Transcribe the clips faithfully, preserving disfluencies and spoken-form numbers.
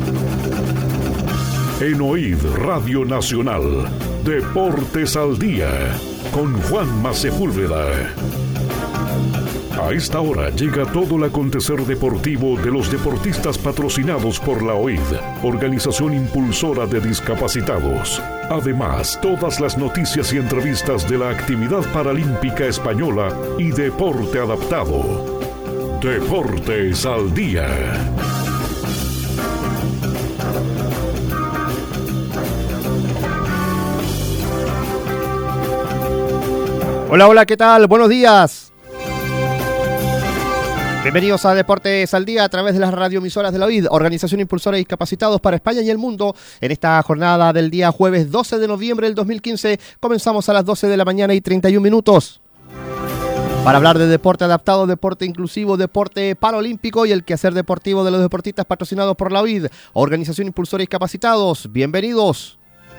En O I D Radio Nacional, Deportes al Día, con Juanma Sepúlveda. A esta hora llega todo el acontecer deportivo de los deportistas patrocinados por la O I D, Organización Impulsora de Discapacitados. Además, todas las noticias y entrevistas de la actividad paralímpica española y deporte adaptado. Deportes al Día. Hola, hola, ¿qué tal? Buenos días. Bienvenidos a Deportes al Día a través de las radioemisoras de la O I D, Organización Impulsora de Discapacitados para España y el Mundo. En esta jornada del día jueves doce de noviembre del dos mil quince, comenzamos a las doce de la mañana y treinta y un minutos. Para hablar de deporte adaptado, deporte inclusivo, deporte paralímpico y el quehacer deportivo de los deportistas patrocinados por la O I D, Organización Impulsora de Discapacitados. Bienvenidos.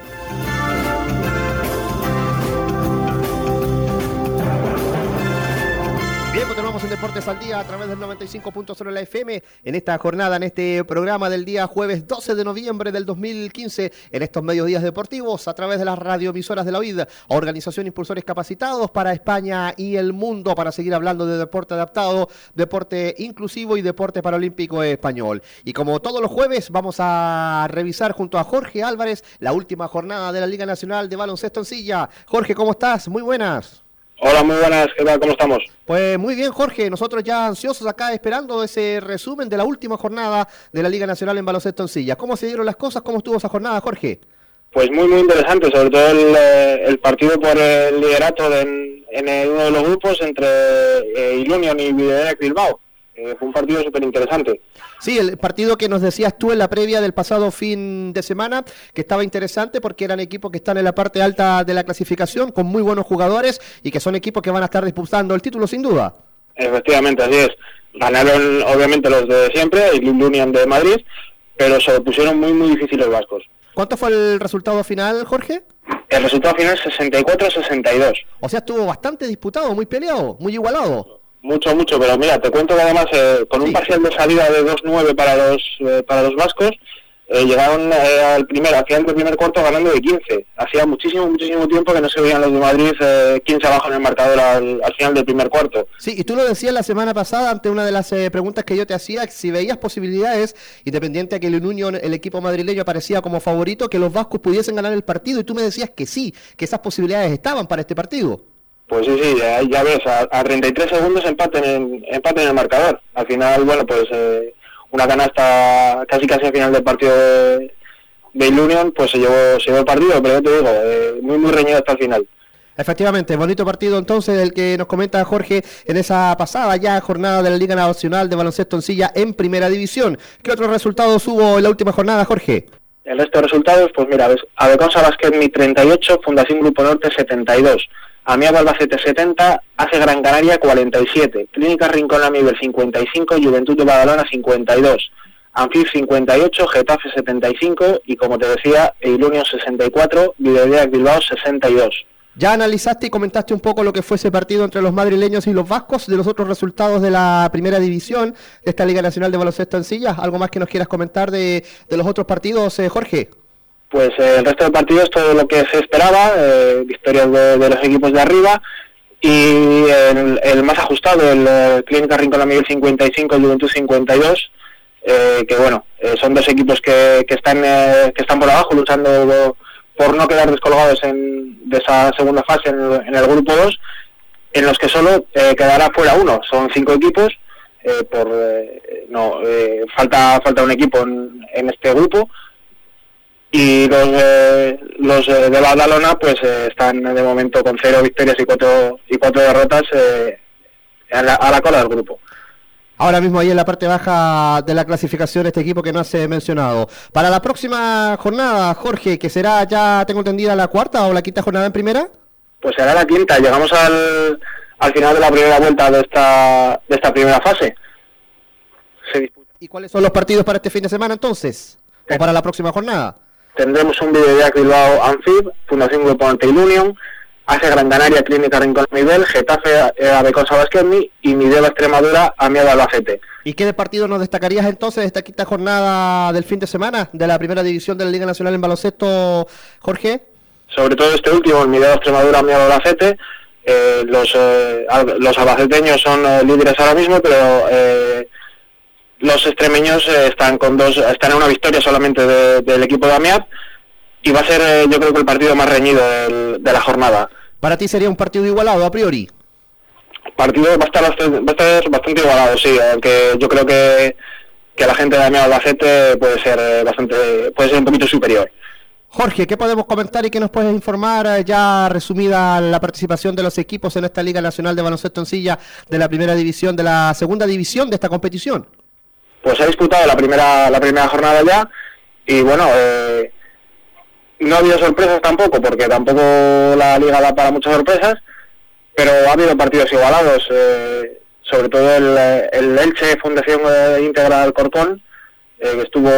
Bien, continuamos en Deportes al Día a través del noventa y cinco punto cero de la F M en esta jornada, en este programa del día jueves doce de noviembre del dos mil quince, en estos mediodías deportivos a través de las radioemisoras de la O I D, Organización Impulsores Capacitados para España y el Mundo, para seguir hablando de deporte adaptado, deporte inclusivo y deporte paralímpico español. Y como todos los jueves vamos a revisar junto a Jorge Álvarez la última jornada de la Liga Nacional de Baloncesto en Silla. Jorge, ¿cómo estás? Muy buenas. Hola, muy buenas, ¿qué tal? ¿Cómo estamos? Pues muy bien, Jorge, nosotros ya ansiosos acá esperando ese resumen de la última jornada de la Liga Nacional en Baloncesto en Silla. ¿Cómo se dieron las cosas? ¿Cómo estuvo esa jornada, Jorge? Pues muy, muy interesante, sobre todo el, el partido por el liderato de, en, en uno de los grupos entre eh, Ilunion y Videodeck Bilbao. Eh, fue un partido súper interesante. Sí, el partido que nos decías tú en la previa del pasado fin de semana, que estaba interesante porque eran equipos que están en la parte alta de la clasificación, con muy buenos jugadores y que son equipos que van a estar disputando el título sin duda. Efectivamente, así es. Ganaron obviamente los de siempre, el Ilunion de Madrid, pero se lo pusieron muy, muy difícil los vascos. ¿Cuánto fue el resultado final, Jorge? El resultado final es sesenta y cuatro a sesenta y dos. O sea, estuvo bastante disputado, muy peleado, muy igualado. Mucho, mucho, pero mira, te cuento que además eh, con un sí. parcial de salida de dos nueve para los eh, para los vascos, eh, llegaron eh, al primer, al final del primer cuarto ganando de quince. Hacía muchísimo, muchísimo tiempo que no se veían los de Madrid eh, quince abajo en el marcador al, al final del primer cuarto. Sí, y tú lo decías la semana pasada ante una de las eh, preguntas que yo te hacía, si veías posibilidades, independiente de que el Unión, el equipo madrileño, aparecía como favorito, que los vascos pudiesen ganar el partido, y tú me decías que sí, que esas posibilidades estaban para este partido. Pues sí, sí, ya, ya ves, a, a treinta y tres segundos empate en, empate en el marcador. Al final, bueno, pues eh, una canasta casi casi al final del partido de, de Ilunion, pues se llevó, se llevó el partido, pero yo te digo, eh, muy muy reñido hasta el final. Efectivamente, bonito partido entonces el que nos comenta Jorge en esa pasada ya jornada de la Liga Nacional de Baloncesto en Silla en Primera División. ¿Qué otros resultados hubo en la última jornada, Jorge? El resto de resultados, pues mira, ves, Abeconsa Basket Mi treinta y ocho, Fundación Grupo Norte setenta y dos. Amiab Albacete setenta, Hace Gran Canaria cuarenta y siete, Clínica Rincón Amiber cincuenta y cinco, Juventud de Badalona cincuenta y dos, Anfib cincuenta y ocho, Getafe setenta y cinco y como te decía, Ilunion sesenta y cuatro, Videodeck Bilbao sesenta y dos. Ya analizaste y comentaste un poco lo que fue ese partido entre los madrileños y los vascos, de los otros resultados de la Primera División de esta Liga Nacional de Baloncesto en Silla. ¿Algo más que nos quieras comentar de, de los otros partidos, eh, Jorge? Pues eh, el resto de partidos todo lo que se esperaba, eh, victorias de, de los equipos de arriba y el, el más ajustado, el eh, Clínica Rincón Amiber cincuenta y cinco, Juventud cincuenta y dos, eh, que bueno, eh, son dos equipos que, que están eh, que están por abajo luchando por no quedar descolgados en, de esa segunda fase en el, en el grupo dos, en los que solo eh, quedará fuera uno, son cinco equipos, eh, por eh, no eh, falta falta un equipo en, en este grupo. Y los eh, los eh, de Badalona pues eh, están de momento con cero victorias y cuatro y cuatro derrotas eh, a, la, a la cola del grupo. Ahora mismo ahí en la parte baja de la clasificación este equipo que no has mencionado. Para la próxima jornada, Jorge, que será ya, tengo entendida, la cuarta o la quinta jornada en primera. Pues será la quinta, llegamos al, al final de la primera vuelta de esta de esta primera fase. Se disputa. ¿Y cuáles son los partidos para este fin de semana entonces? ¿O para la próxima jornada? Tendremos un Videodeck Bilbao Anfib, Fundación Grupo Norte Ilunion, A C Gran Canaria, Clínica Rincón Miguel, Getafe, A B Consa Basquetni y Mideva Extremadura, Amiado Albacete. ¿Y qué partido nos destacarías entonces de esta quinta jornada del fin de semana de la primera división de la Liga Nacional en baloncesto, Jorge? Sobre todo este último, el Mideva Extremadura, Amiado Albacete. Eh, los, eh, los albaceteños son eh, líderes ahora mismo, pero eh, los extremeños eh, están con dos, están en una victoria solamente de, del equipo de Amiab, y va a ser eh, yo creo que el partido más reñido del, de la jornada. ¿Para ti sería un partido igualado a priori? El partido va a estar bastante, va a estar bastante igualado, sí, aunque yo creo que, que la gente de Amiab Albacete puede ser eh, bastante, puede ser un poquito superior. Jorge, ¿qué podemos comentar y qué nos puedes informar ya resumida la participación de los equipos en esta Liga Nacional de Baloncesto en Silla de la primera división, de la segunda división de esta competición? Pues se ha disputado la primera la primera jornada ya y bueno, eh, no ha habido sorpresas tampoco, porque tampoco la Liga da para muchas sorpresas, pero ha habido partidos igualados, eh, sobre todo el, el Elche Fundación Íntegra Alcorcón, eh, que estuvo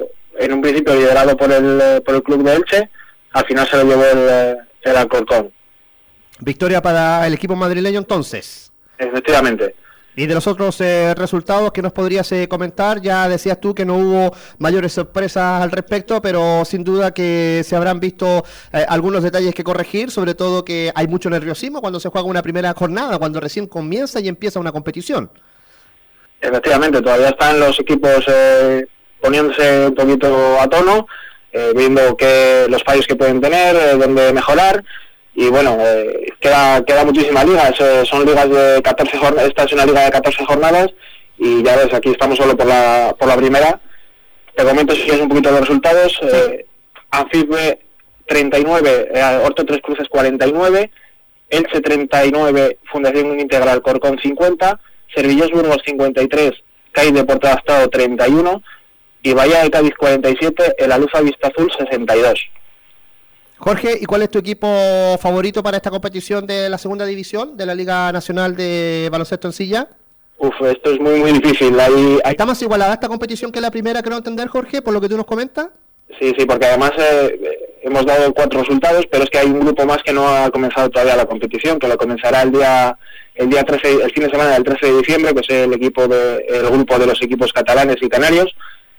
en un principio liderado por el por el club de Elche, al final se lo llevó el, el Alcorcón. Victoria para el equipo madrileño entonces. Efectivamente. Y de los otros eh, resultados que nos podrías eh, comentar, ya decías tú que no hubo mayores sorpresas al respecto, pero sin duda que se habrán visto eh, algunos detalles que corregir, sobre todo que hay mucho nerviosismo cuando se juega una primera jornada, cuando recién comienza y empieza una competición. Efectivamente, todavía están los equipos eh, poniéndose un poquito a tono, eh, viendo que los fallos que pueden tener, eh, dónde mejorar. Y bueno, eh, queda queda muchísima liga, eh, son ligas de catorce jornadas, esta es una liga de catorce jornadas y ya ves, aquí estamos solo por la por la primera. Te comento si quieres un poquito los resultados. eh, Anfib treinta y nueve, eh, Horto Tres Cruces cuarenta y nueve, Elche treinta y nueve, Fundación Integral Corcón cincuenta, Servillés Burgos cincuenta y tres, Cádiz Deporte Adaptado treinta y uno y Bahía de Cádiz cuarenta y siete, El Aluza Vista Azul sesenta y dos. Jorge, ¿y cuál es tu equipo favorito para esta competición de la segunda división de la Liga Nacional de Baloncesto en Silla? Uf, esto es muy muy difícil. Hay, hay... ¿Está más igualada esta competición que la primera, creo entender, Jorge, por lo que tú nos comentas? Sí, sí, porque además eh, hemos dado cuatro resultados, pero es que hay un grupo más que no ha comenzado todavía la competición, que lo comenzará el día el día trece, el fin de semana del trece de diciembre, que es el equipo de el grupo de los equipos catalanes y canarios.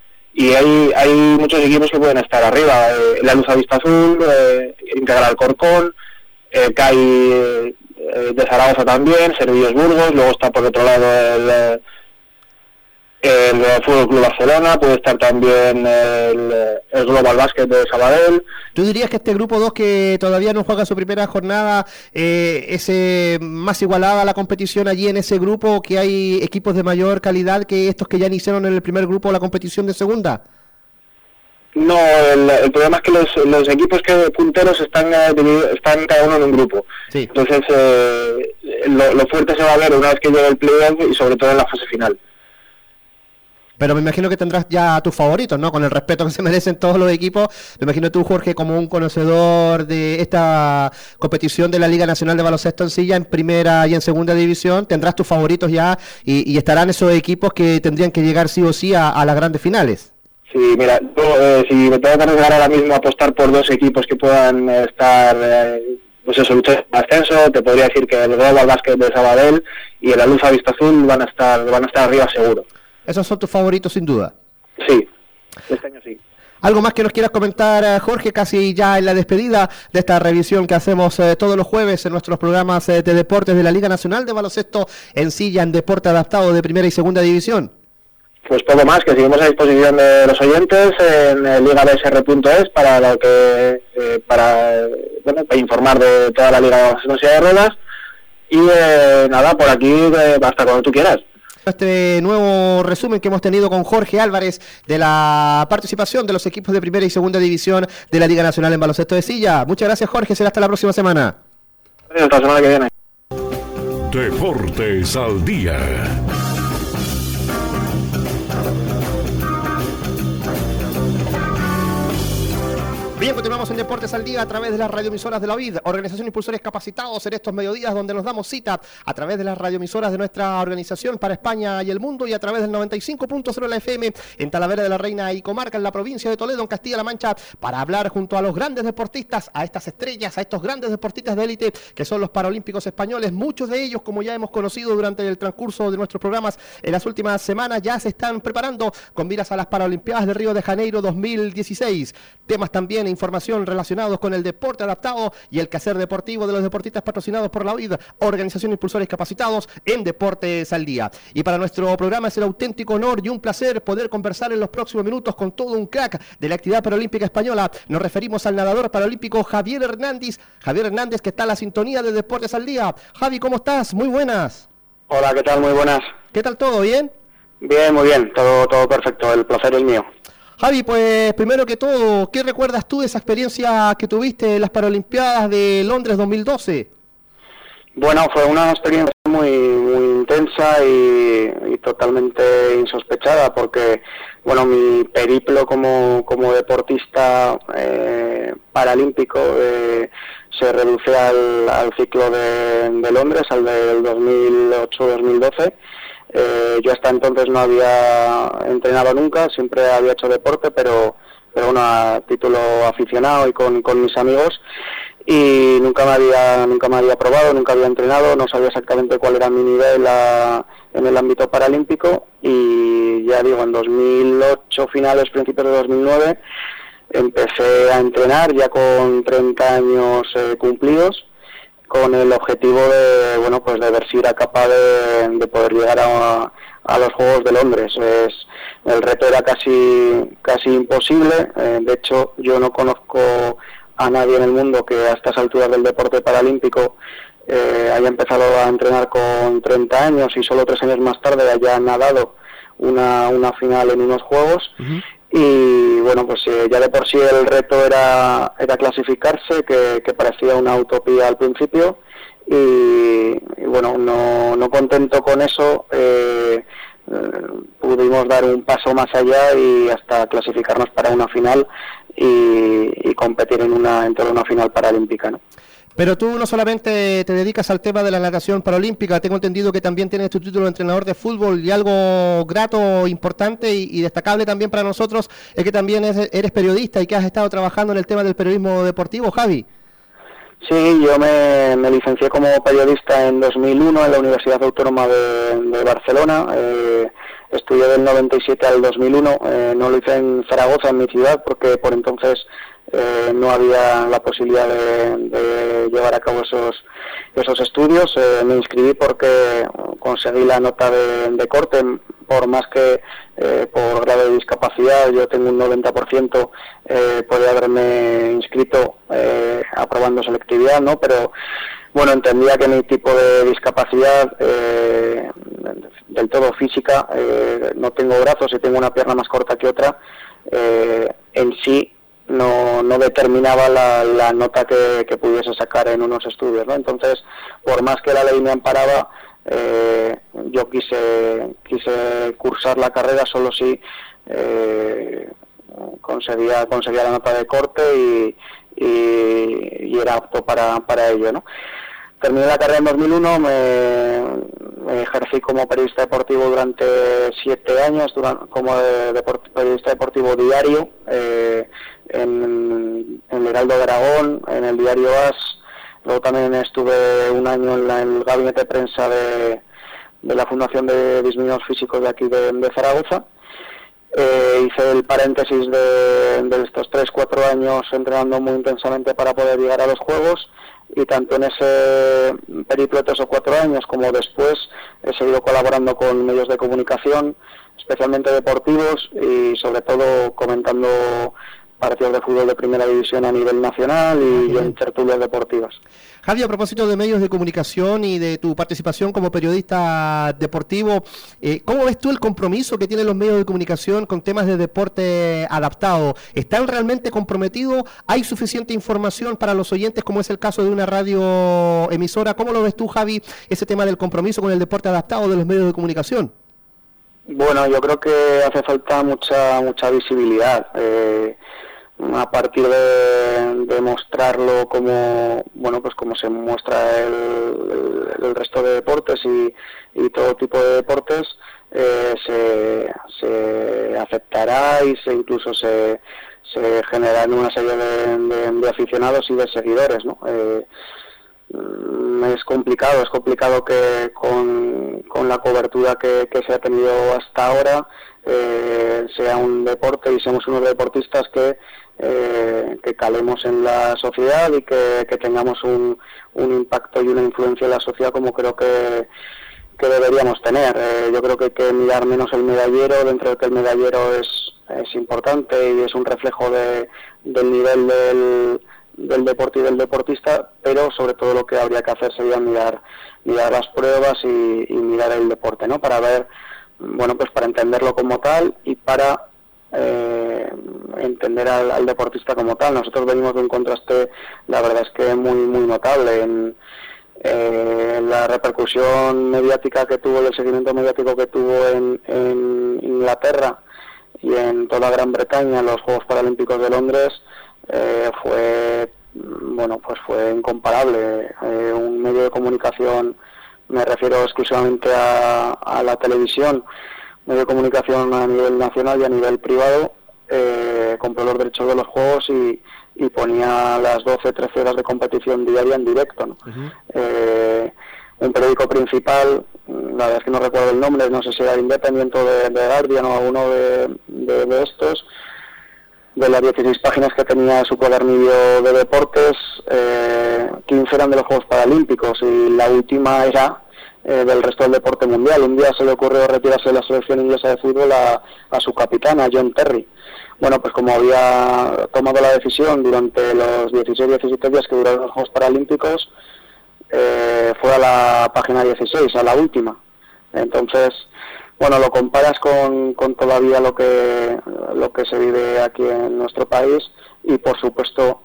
Y hay, hay muchos equipos que pueden estar arriba, eh, la Luz Vista Azul, eh, Integral Corcón, eh, C A I eh, de Zaragoza también, Servillos Burgos, luego está por otro lado el, el Fútbol Club Barcelona, puede estar también el, el Global Basket de Sabadell. ¿Tú dirías que este grupo dos que todavía no juega su primera jornada eh, es eh, más igualada a la competición allí en ese grupo, que hay equipos de mayor calidad que estos que ya iniciaron en el primer grupo la competición de segunda? No, el, el problema es que los, los equipos que punteros están, eh, están cada uno en un grupo. Sí. Entonces eh, lo, lo fuerte se va a ver una vez que llegue el playoff y sobre todo en la fase final. Pero me imagino que tendrás ya a tus favoritos, ¿no? Con el respeto que se merecen todos los equipos. Me imagino tú, Jorge, como un conocedor de esta competición de la Liga Nacional de Baloncesto en Silla, en primera y en segunda división, tendrás tus favoritos ya y, y estarán esos equipos que tendrían que llegar sí o sí a, a las grandes finales. Sí, mira, yo, eh, si me tengo que arriesgar ahora mismo a apostar por dos equipos que puedan eh, estar, eh, pues eso, luchar en ascenso, te podría decir que el Global Basket de Sabadell y el Aluza Vista Azul van a estar, van a estar arriba seguro. ¿Esos son tus favoritos sin duda? Sí, este año sí. ¿Algo más que nos quieras comentar, Jorge, casi ya en la despedida de esta revisión que hacemos eh, todos los jueves en nuestros programas eh, de deportes de la Liga Nacional de Baloncesto en Silla, en deporte adaptado de primera y segunda división? Pues poco más, que seguimos a disposición de los oyentes en eh, liga b s r punto es para lo que eh, para bueno para informar de toda la Liga de Baloncesto de ruedas y eh, nada, por aquí eh, hasta cuando tú quieras. Este nuevo resumen que hemos tenido con Jorge Álvarez de la participación de los equipos de primera y segunda división de la Liga Nacional en Baloncesto de Silla. Muchas gracias, Jorge, será hasta la próxima semana. Hasta la semana que viene. Deportes al día. Bien, continuamos en Deportes al Día a través de las radioemisoras de la U I D, Organización Impulsores Capacitados, en estos mediodías donde nos damos cita a través de las radioemisoras de nuestra organización para España y el mundo, y a través del noventa y cinco punto cero de la F M en Talavera de la Reina y Comarca, en la provincia de Toledo, en Castilla-La Mancha, para hablar junto a los grandes deportistas, a estas estrellas, a estos grandes deportistas de élite que son los paralímpicos españoles. Muchos de ellos, como ya hemos conocido durante el transcurso de nuestros programas en las últimas semanas, ya se están preparando con miras a las Paralimpiadas de Río de Janeiro dos mil dieciséis. Temas también e información relacionados con el deporte adaptado y el quehacer deportivo de los deportistas patrocinados por la U I D, Organización Impulsores Capacitados, en Deportes al Día. Y para nuestro programa es el auténtico honor y un placer poder conversar en los próximos minutos con todo un crack de la actividad paralímpica española. Nos referimos al nadador paralímpico Javier Hernández, Javier Hernández que está en la sintonía de Deportes al Día. Javi, ¿cómo estás? Muy buenas. Hola, ¿qué tal? Muy buenas. ¿Qué tal todo? ¿Bien? Bien, muy bien, todo, todo perfecto, el placer es mío. Javi, pues primero que todo, ¿qué recuerdas tú de esa experiencia que tuviste en las Paralimpiadas de Londres dos mil doce? Bueno, fue una experiencia muy muy intensa y, y totalmente insospechada, porque bueno, mi periplo como, como deportista eh, paralímpico eh, se reduce al, al ciclo de, de Londres, al del dos mil ocho dos mil doce. Eh, yo hasta entonces no había entrenado nunca, siempre había hecho deporte, pero, pero bueno, a título aficionado y con, con mis amigos, y nunca me había nunca me había probado, nunca había entrenado, no sabía exactamente cuál era mi nivel a, en el ámbito paralímpico, y ya digo, en dos mil ocho, finales, principios de dos mil nueve, empecé a entrenar ya con treinta años eh, cumplidos, con el objetivo de, bueno, pues de ver si era capaz de, de poder llegar a, a los Juegos de Londres. Es, el reto era casi casi imposible. Eh, de hecho, yo no conozco a nadie en el mundo que a estas alturas del deporte paralímpico eh, haya empezado a entrenar con treinta años y solo tres años más tarde haya nadado una, una final en unos Juegos. Uh-huh. Y bueno, pues eh, ya de por sí el reto era era clasificarse, que, que parecía una utopía al principio, y, y bueno, no, no contento con eso, eh, eh, pudimos dar un paso más allá y hasta clasificarnos para una final y, y competir en una en toda una final paralímpica, ¿no? Pero tú no solamente te dedicas al tema de la natación paralímpica, tengo entendido que también tienes tu título de entrenador de fútbol, y algo grato, importante y, y destacable también para nosotros es que también es, eres periodista y que has estado trabajando en el tema del periodismo deportivo, Javi. Sí, yo me, me licencié como periodista en dos mil uno en la Universidad Autónoma de, de Barcelona. Eh, estudié del noventa y siete al dos mil uno, eh, no lo hice en Zaragoza, en mi ciudad, porque por entonces Eh, no había la posibilidad de, de llevar a cabo esos esos estudios. Eh, me inscribí porque conseguí la nota de, de corte, por más que eh, por grado de discapacidad yo tengo un noventa por ciento, eh, podría haberme inscrito eh, aprobando selectividad, ¿no? Pero bueno, entendía que mi tipo de discapacidad, eh, del todo física, eh, no tengo brazos y tengo una pierna más corta que otra, eh, en sí no no determinaba la, la nota que, que pudiese sacar en unos estudios, ¿no? Entonces, por más que la ley me amparaba, eh, yo quise quise cursar la carrera solo si eh, conseguía conseguía la nota de corte y, y, y era apto para, para ello, ¿no? Terminé la carrera en dos mil uno, me, me ejercí como periodista deportivo durante siete años, durante, como de, de, periodista deportivo diario, eh, en, en el Heraldo de Aragón, en el diario As. Luego también estuve un año en, la, en el gabinete de prensa de, de la Fundación de Disminuidos Físicos de aquí de, de Zaragoza. Eh, hice el paréntesis de, de estos tres, cuatro años entrenando muy intensamente para poder llegar a los Juegos, y tanto en ese periplo de tres o cuatro años como después he seguido colaborando con medios de comunicación, especialmente deportivos, y sobre todo comentando partidos de fútbol de primera división a nivel nacional y, y en tertulias deportivas. Javi, a propósito de medios de comunicación y de tu participación como periodista deportivo, eh, ¿cómo ves tú el compromiso que tienen los medios de comunicación con temas de deporte adaptado? ¿Están realmente comprometidos? ¿Hay suficiente información para los oyentes, como es el caso de una radio emisora? ¿Cómo lo ves tú, Javi, ese tema del compromiso con el deporte adaptado de los medios de comunicación? Bueno, yo creo que hace falta mucha mucha visibilidad. Eh, a partir de, de mostrarlo como, bueno, pues como se muestra el, el, el resto de deportes y, y todo tipo de deportes, eh, se, se aceptará y se incluso se, se generarán una serie de, de, de aficionados y de seguidores, ¿no? Eh, es complicado, es complicado que con, con la cobertura que, que se ha tenido hasta ahora eh, sea un deporte y seamos unos deportistas que, eh, que calemos en la sociedad y que, que tengamos un, un impacto y una influencia en la sociedad como creo que, que deberíamos tener. Eh, yo creo que hay que mirar menos el medallero, dentro de que el medallero es, es importante y es un reflejo de, del nivel del del deporte y del deportista, pero sobre todo lo que habría que hacer sería mirar mirar las pruebas y, y mirar el deporte, ¿no? Para ver, bueno, pues para entenderlo como tal y para eh, entender al, al deportista como tal. Nosotros venimos de un contraste, la verdad es que muy muy notable en eh, la repercusión mediática que tuvo y el seguimiento mediático que tuvo en, en Inglaterra y en toda Gran Bretaña en los Juegos Paralímpicos de Londres. Eh, fue bueno pues fue incomparable. Eh, un medio de comunicación, me refiero exclusivamente a, a la televisión, medio de comunicación a nivel nacional y a nivel privado, eh, compró los derechos de los juegos y, y ponía las doce trece horas de competición diaria en directo, ¿no? Uh-huh. eh, un periódico principal, la verdad es que no recuerdo el nombre, no sé si era Independent o de, de Guardian o alguno de, de, de estos, de las dieciséis páginas que tenía su cuadernillo de deportes, eh, quince eran de los Juegos Paralímpicos y la última era eh, del resto del deporte mundial. Un día se le ocurrió retirarse de la selección inglesa de fútbol a, a su capitán, a John Terry. Bueno, pues como había tomado la decisión durante los dieciséis diecisiete días que duraron los Juegos Paralímpicos, eh, fue a la página dieciséis, a la última. Entonces, bueno, lo comparas con, con todavía lo que lo que se vive aquí en nuestro país y por supuesto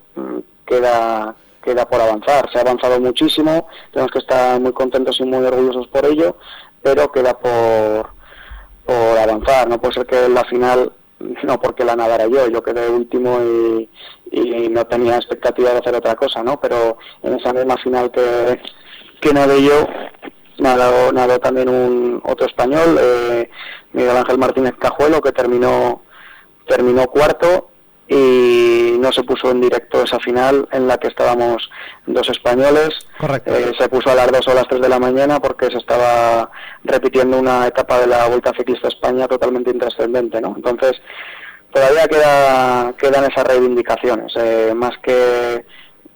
queda queda por avanzar. Se ha avanzado muchísimo, tenemos que estar muy contentos y muy orgullosos por ello, pero queda por por avanzar. No puede ser que en la final, no porque la nadara yo, yo quedé último y, y no tenía expectativa de hacer otra cosa, ¿no? Pero en esa misma final que, que nadé yo, Nadó, nadó también un otro español, eh, Miguel Ángel Martínez Cajuelo, que terminó terminó cuarto y no se puso en directo esa final en la que estábamos dos españoles. Correcto. Eh, se puso a las dos o las tres de la mañana porque se estaba repitiendo una etapa de la Vuelta Ciclista a España totalmente intrascendente, ¿no? Entonces todavía queda quedan esas reivindicaciones, eh, más que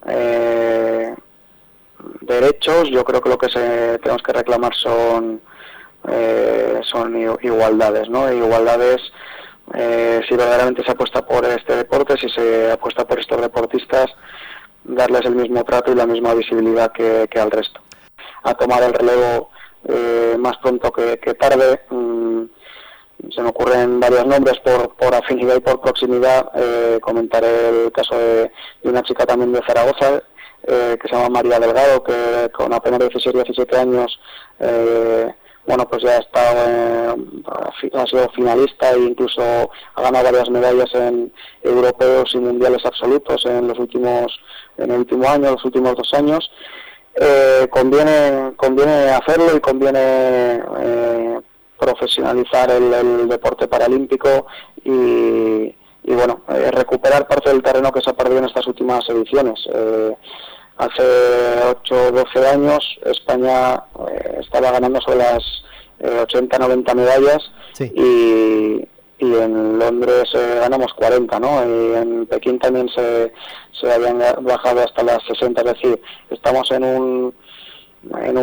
eh, derechos. Yo creo que lo que se, tenemos que reclamar son eh, son igualdades, ¿no? Igualdades, eh, si verdaderamente se apuesta por este deporte, si se apuesta por estos deportistas, darles el mismo trato y la misma visibilidad que, que al resto. A tomar el relevo eh, más pronto que, que tarde. Mm, se me ocurren varios nombres por, por afinidad y por proximidad. Eh, comentaré el caso de, de una chica también de Zaragoza, Eh, que se llama María Delgado, que con apenas dieciséis diecisiete años eh, bueno pues ya ha estado eh, ha sido finalista e incluso ha ganado varias medallas en europeos y mundiales absolutos en los últimos en el último año, los últimos dos años. Eh, conviene conviene hacerlo y conviene eh, profesionalizar el, el deporte paralímpico y y bueno, eh, recuperar parte del terreno que se ha perdido en estas últimas ediciones. Eh, hace ocho o doce años España eh, estaba ganando sobre las eh, ochenta noventa medallas, sí. y, y en Londres eh, ganamos cuarenta, ¿no? Y en Pekín también se, se habían bajado hasta las sesenta, es decir, estamos en un en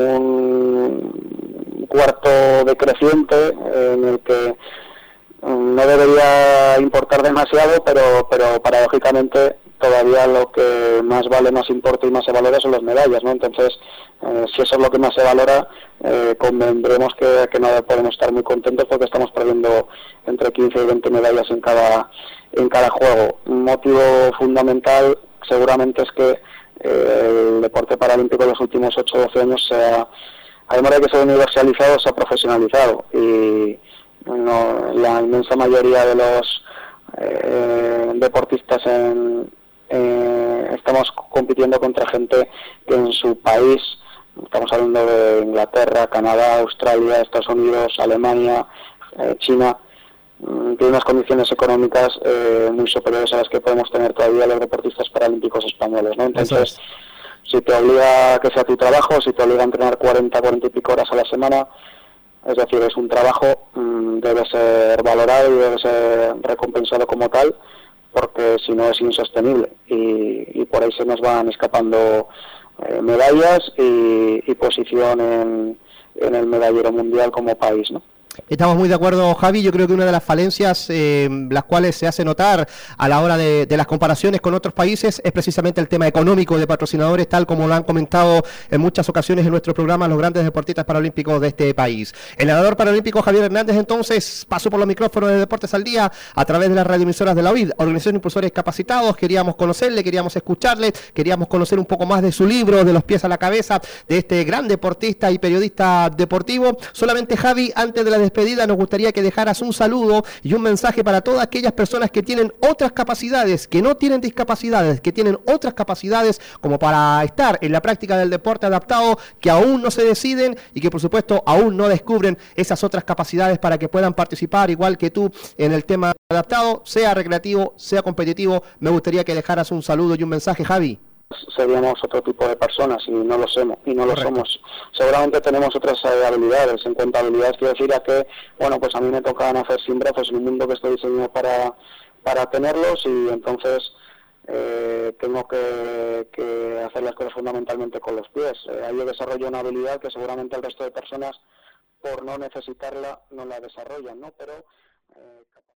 un cuarto decreciente en el que no debería importar demasiado, pero pero paradójicamente todavía lo que más vale, más importa y más se valora son las medallas, ¿no? Entonces, eh, si eso es lo que más se valora, eh, convendremos que, que no podemos estar muy contentos porque estamos perdiendo entre quince y veinte medallas en cada en cada juego. Un motivo fundamental seguramente es que eh, el deporte paralímpico en los últimos ocho o doce años se ha, además de que se ha universalizado, se ha profesionalizado y no, la inmensa mayoría de los eh, deportistas en, eh, estamos compitiendo contra gente que en su país, estamos hablando de Inglaterra, Canadá, Australia, Estados Unidos, Alemania, eh, China, tiene unas condiciones económicas eh, muy superiores a las que podemos tener todavía los deportistas paralímpicos españoles, ¿no? Entonces, si te obliga a que sea tu trabajo, si te obliga a entrenar cuarenta, cuarenta y pico horas a la semana, es decir, es un trabajo, mmm, debe ser valorado y debe ser recompensado como tal, porque si no es insostenible y, y por ahí se nos van escapando eh, medallas y, y posición en, en el medallero mundial como país, ¿no? Estamos muy de acuerdo, Javi. Yo creo que una de las falencias eh, las cuales se hace notar a la hora de, de las comparaciones con otros países es precisamente el tema económico de patrocinadores, tal como lo han comentado en muchas ocasiones en nuestro programa los grandes deportistas paralímpicos de este país. El nadador paralímpico Javier Hernández entonces pasó por los micrófonos de Deportes al Día a través de las radioemisoras de la O I D, Organización de Impulsores Capacitados. Queríamos conocerle, queríamos escucharle, queríamos conocer un poco más de su libro, de los pies a la cabeza, de este gran deportista y periodista deportivo. Solamente, Javi, antes de la despedida nos gustaría que dejaras un saludo y un mensaje para todas aquellas personas que tienen otras capacidades, que no tienen discapacidades, que tienen otras capacidades como para estar en la práctica del deporte adaptado, que aún no se deciden y que por supuesto aún no descubren esas otras capacidades para que puedan participar igual que tú en el tema adaptado, sea recreativo, sea competitivo. Me gustaría que dejaras un saludo y un mensaje, Javi. Seríamos otro tipo de personas y no lo somos, y no lo somos. Seguramente tenemos otras eh, habilidades. En cuanto a habilidades, quiero decir a que, bueno, pues a mí me toca nacer sin brazos en un mundo que estoy diseñado para, para tenerlos y entonces eh, tengo que, que hacer las cosas fundamentalmente con los pies. Eh, ahí yo desarrollo una habilidad que seguramente el resto de personas, por no necesitarla, no la desarrollan, ¿no? Pero... Eh,